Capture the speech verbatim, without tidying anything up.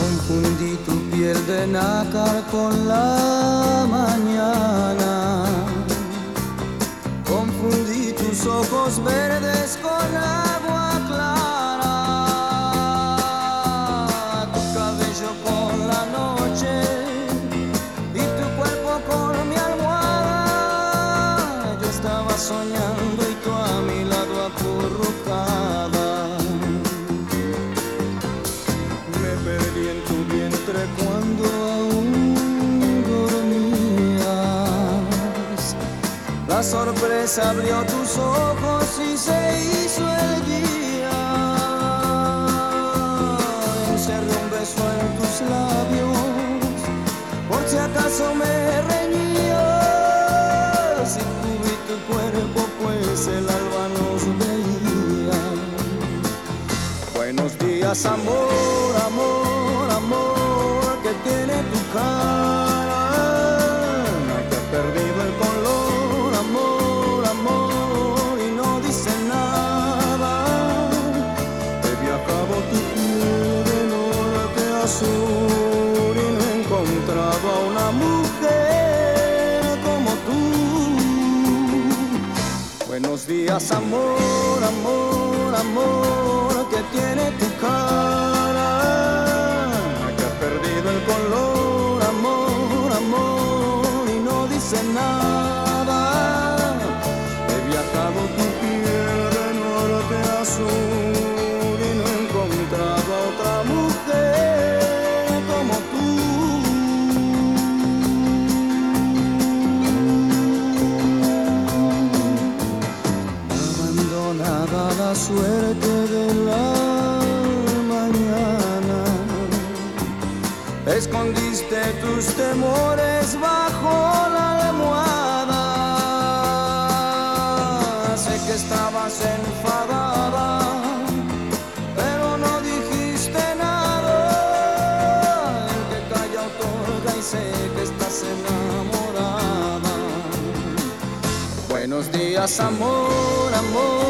Confundí tu piel de nácar con la mañana, confundí tus ojos verdes con agua clara, tu cabello con la noche y tu cuerpo con mi almohada. Yo estaba soñando y tú a mi lado acurrucada. Me perdí en tu vientre cuando aún dormías. La sorpresa abrió tus ojos y se hizo el día. Encerré un beso en tus labios, por si acaso me reñías. Y tú vi tu cuerpo, pues el alba nos veía. Buenos días, amor, amor, amor, que tiene tu cara, que ha perdido el color, amor, amor, y no dice nada. He viajado tu piel de norte a sur y no he encontrado a una mujer como tú. Buenos días, amor, amor, amor, que tiene tu cara, que ha perdido el color, amor, amor, y no dice nada. He viajado tu piel de norte a sur y no he encontrado a otra mujer como tú. Abandonada la suerte de la mañana, escondiste tus temores bajo la almohada. Sé que estabas enfadada, pero no dijiste nada. El que calla otorga y sé que estás enamorada. Buenos días, amor, amor,